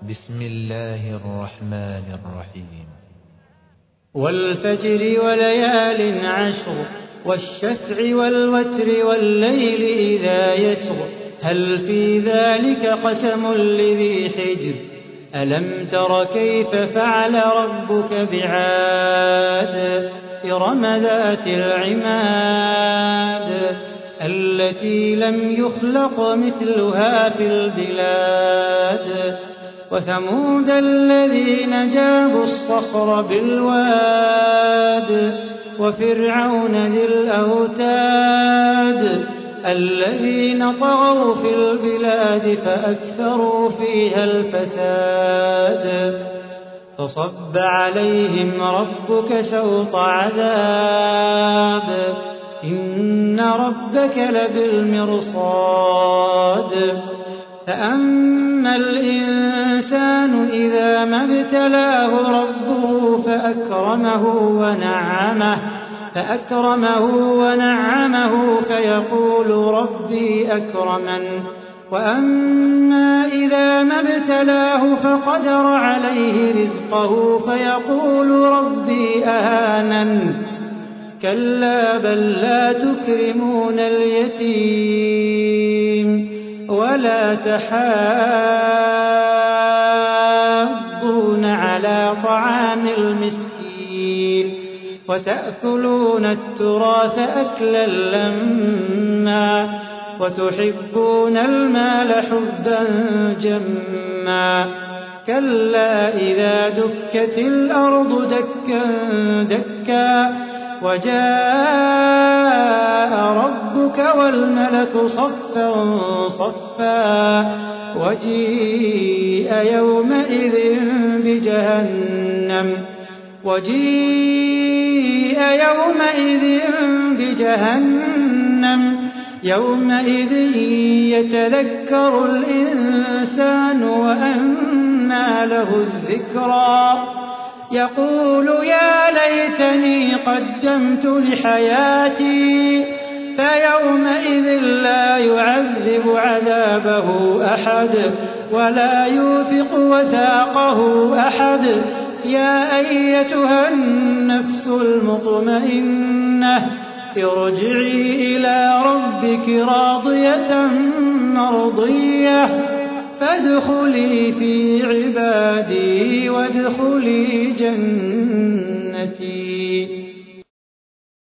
بسم الله الرحمن الرحيم. والفجر وليال عشر والشفع والوتر والليل إذا يسر هل في ذلك قسم لذي حجر ألم تر كيف فعل ربك بعاد إرم ذات العماد التي لم يخلق مثلها في البلاد وثمود الذين جابوا الصخر بالواد وفرعون ذي الأوتاد الذين طغوا في البلاد فأكثروا فيها الفساد فصب عليهم ربك سوط عذاب إن ربك لبالمرصاد فأما الإنسان إذا ما ابتلاه ربه فأكرمه ونعمه فيقول ربي أكرمن وأما إذا ما ابتلاه فقدر عليه رزقه فيقول ربي أهانن كلا بل لا تكرمون اليتيم ولا تحاضون على طعام المسكين وتأكلون التراث أكلا لما وتحبون المال حبا جما كلا إذا دكت الأرض دكا دكا وجاء ربك والملك صفا صفا وجيء يومئذ بجهنم يومئذ يتذكر الإنسان وأنى له الذكرى يقول يا ليتني قدمت لحياتي فيومئذ لا يعذب عذابه أحد ولا يوثق وثاقه أحد يا أيتها النفس المطمئنة ارجعي إلى ربك راضية مرضية فادخلي في عبادي وادخلي جنتي.